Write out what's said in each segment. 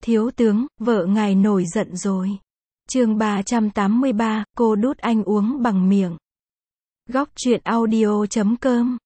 Thiếu tướng, vợ ngài nổi giận rồi. Chương 383, cô đút anh uống bằng miệng. Góc truyện audio.com.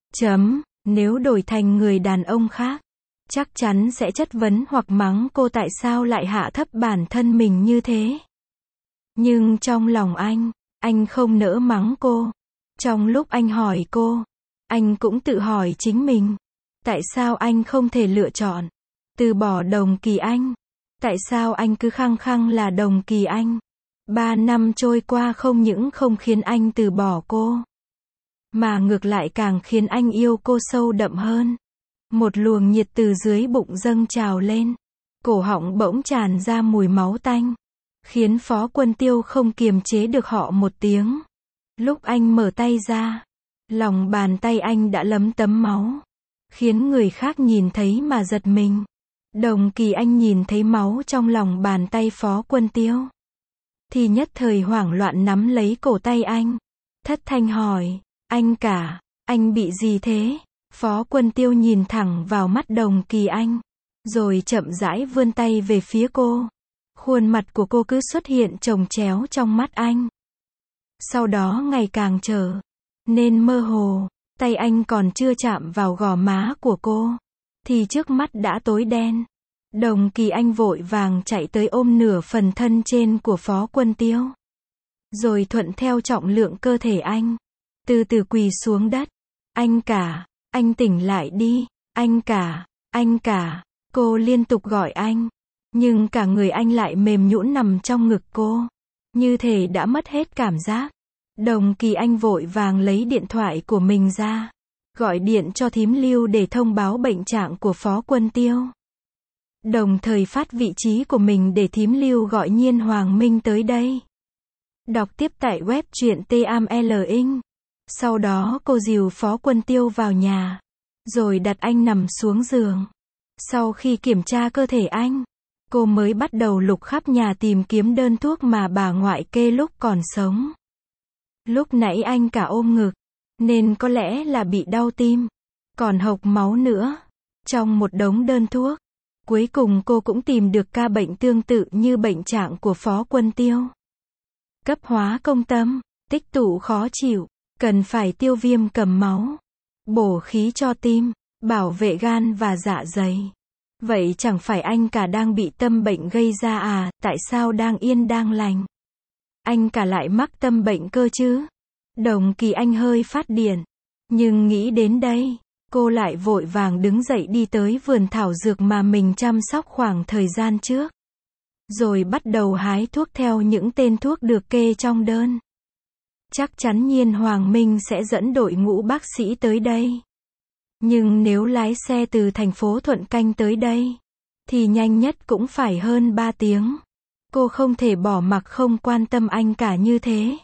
Nếu đổi thành người đàn ông khác, chắc chắn sẽ chất vấn hoặc mắng cô tại sao lại hạ thấp bản thân mình như thế. Nhưng trong lòng anh không nỡ mắng cô. Trong lúc anh hỏi cô, anh cũng tự hỏi chính mình. Tại sao anh không thể lựa chọn từ bỏ Đồng Kỳ Anh? Tại sao anh cứ khăng khăng là Đồng Kỳ Anh? 3 năm trôi qua không những không khiến anh từ bỏ cô, mà ngược lại càng khiến anh yêu cô sâu đậm hơn. Một luồng nhiệt từ dưới bụng dâng trào lên, cổ họng bỗng tràn ra mùi máu tanh, khiến Phó Quân Tiêu không kiềm chế được họ một tiếng. Lúc anh mở tay ra, lòng bàn tay anh đã lấm tấm máu, khiến người khác nhìn thấy mà giật mình. Đồng Kỳ Anh nhìn thấy máu trong lòng bàn tay Phó Quân Tiêu, thì nhất thời hoảng loạn nắm lấy cổ tay anh, thất thanh hỏi, anh bị gì thế? Phó Quân Tiêu nhìn thẳng vào mắt Đồng Kỳ Anh, rồi chậm rãi vươn tay về phía cô. Khuôn mặt của cô cứ xuất hiện chồng chéo trong mắt anh. Sau đó ngày càng trở nên mơ hồ, tay anh còn chưa chạm vào gò má của cô, thì trước mắt đã tối đen. Đồng Kỳ Anh vội vàng chạy tới ôm nửa phần thân trên của Phó Quân Tiêu, rồi thuận theo trọng lượng cơ thể anh, từ từ quỳ xuống đất. Anh tỉnh lại đi, anh cả, cô liên tục gọi anh, nhưng cả người anh lại mềm nhũn nằm trong ngực cô, như thể đã mất hết cảm giác. Đồng Kỳ Anh vội vàng lấy điện thoại của mình ra, gọi điện cho thím Lưu để thông báo bệnh trạng của Phó Quân Tiêu, đồng thời phát vị trí của mình để thím Lưu gọi Nhiên Hoàng Minh tới đây. Đọc tiếp tại web truyện TAMLINH. Sau đó cô dìu Phó Quân Tiêu vào nhà, rồi đặt anh nằm xuống giường. Sau khi kiểm tra cơ thể anh, cô mới bắt đầu lục khắp nhà tìm kiếm đơn thuốc mà bà ngoại kê lúc còn sống. Lúc nãy anh cả ôm ngực, nên có lẽ là bị đau tim, còn hộc máu nữa. Trong một đống đơn thuốc, cuối cùng cô cũng tìm được ca bệnh tương tự như bệnh trạng của Phó Quân Tiêu. Cấp hóa công tâm, tích tụ khó chịu, cần phải tiêu viêm cầm máu, bổ khí cho tim, bảo vệ gan và dạ dày. Vậy chẳng phải anh cả đang bị tâm bệnh gây ra à? Tại sao đang yên đang lành, anh cả lại mắc tâm bệnh cơ chứ? Đồng Kỳ Anh hơi phát điên, nhưng nghĩ đến đây, cô lại vội vàng đứng dậy đi tới vườn thảo dược mà mình chăm sóc khoảng thời gian trước, rồi bắt đầu hái thuốc theo những tên thuốc được kê trong đơn. Chắc chắn Nhiên Hoàng Minh sẽ dẫn đội ngũ bác sĩ tới đây. Nhưng nếu lái xe từ thành phố Thuận Canh tới đây, thì nhanh nhất cũng phải hơn 3 tiếng. Cô không thể bỏ mặc không quan tâm anh cả như thế.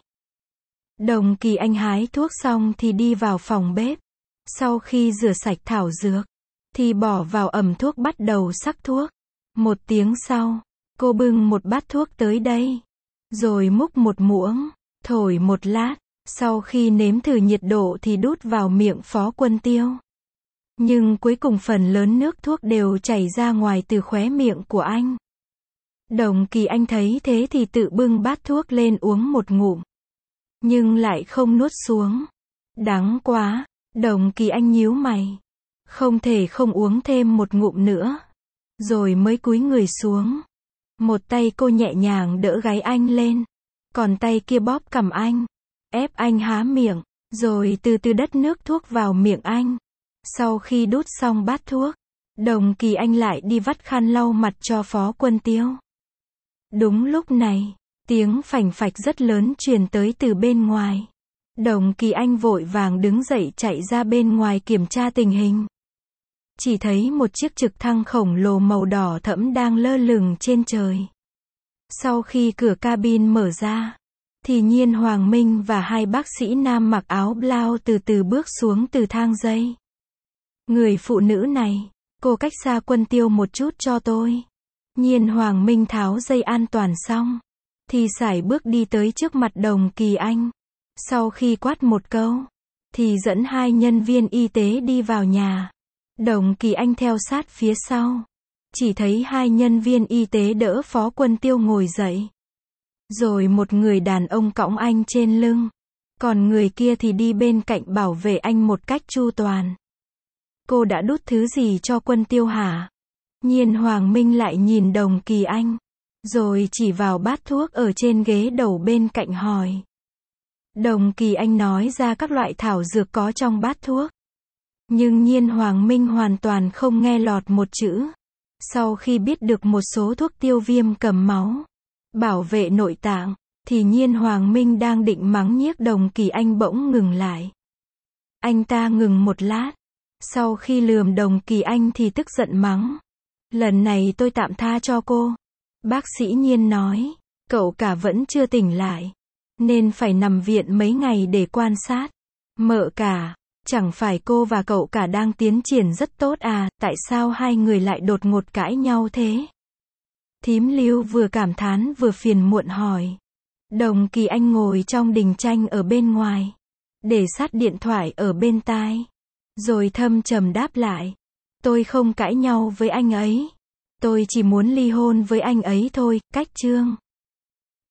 Đồng Kỳ Anh hái thuốc xong thì đi vào phòng bếp. Sau khi rửa sạch thảo dược, thì bỏ vào ẩm thuốc bắt đầu sắc thuốc. 1 tiếng sau, cô bưng một bát thuốc tới đây, rồi múc một muỗng, thổi một lát. Sau khi nếm thử nhiệt độ thì đút vào miệng Phó Quân Tiêu. Nhưng cuối cùng phần lớn nước thuốc đều chảy ra ngoài từ khóe miệng của anh. Đồng Kỳ Anh thấy thế thì tự bưng bát thuốc lên uống một ngụm, nhưng lại không nuốt xuống. Đắng quá, Đồng Kỳ Anh nhíu mày, không thể không uống thêm một ngụm nữa, rồi mới cúi người xuống. Một tay cô nhẹ nhàng đỡ gáy anh lên, còn tay kia bóp cằm anh, ép anh há miệng, rồi từ từ đất nước thuốc vào miệng anh. Sau khi đút xong bát thuốc, Đồng Kỳ Anh lại đi vắt khăn lau mặt cho Phó Quân Tiêu. Đúng lúc này, tiếng phành phạch rất lớn truyền tới từ bên ngoài. Đồng Kỳ Anh vội vàng đứng dậy chạy ra bên ngoài kiểm tra tình hình. Chỉ thấy một chiếc trực thăng khổng lồ màu đỏ thẫm đang lơ lửng trên trời. Sau khi cửa cabin mở ra, thì Nhiên Hoàng Minh và 2 bác sĩ nam mặc áo blau từ từ bước xuống từ thang dây. Người phụ nữ này, cô cách xa Quân Tiêu một chút cho tôi. Nhiên Hoàng Minh tháo dây an toàn xong, thì sải bước đi tới trước mặt Đồng Kỳ Anh. Sau khi quát một câu, thì dẫn 2 nhân viên y tế đi vào nhà. Đồng Kỳ Anh theo sát phía sau. chỉ thấy hai nhân viên y tế đỡ Phó Quân Tiêu ngồi dậy. Rồi một người đàn ông cõng anh trên lưng. Còn người kia thì đi bên cạnh bảo vệ anh một cách chu toàn. Cô đã đút thứ gì cho Quân Tiêu hả? Nhiên Hoàng Minh lại nhìn Đồng Kỳ Anh. Rồi chỉ vào bát thuốc ở trên ghế đầu bên cạnh hỏi. Đồng Kỳ Anh nói ra các loại thảo dược có trong bát thuốc. Nhưng Nhiên Hoàng Minh hoàn toàn không nghe lọt một chữ. Sau khi biết được một số thuốc tiêu viêm cầm máu, bảo vệ nội tạng, thì Nhiên Hoàng Minh đang định mắng nhiếc Đồng Kỳ Anh bỗng ngừng lại. Anh ta ngừng một lát. Sau khi lườm Đồng Kỳ Anh thì tức giận mắng. Lần này tôi tạm tha cho cô. Bác sĩ Nhiên nói, cậu cả vẫn chưa tỉnh lại, nên phải nằm viện mấy ngày để quan sát. Mợ cả, chẳng phải cô và cậu cả đang tiến triển rất tốt à, tại sao hai người lại đột ngột cãi nhau thế? Thím Lưu vừa cảm thán vừa phiền muộn hỏi. Đồng Kỳ Anh ngồi trong đình tranh ở bên ngoài, để sát điện thoại ở bên tai. Rồi thâm trầm đáp lại. Tôi không cãi nhau với anh ấy. Tôi chỉ muốn ly hôn với anh ấy thôi, cách chương.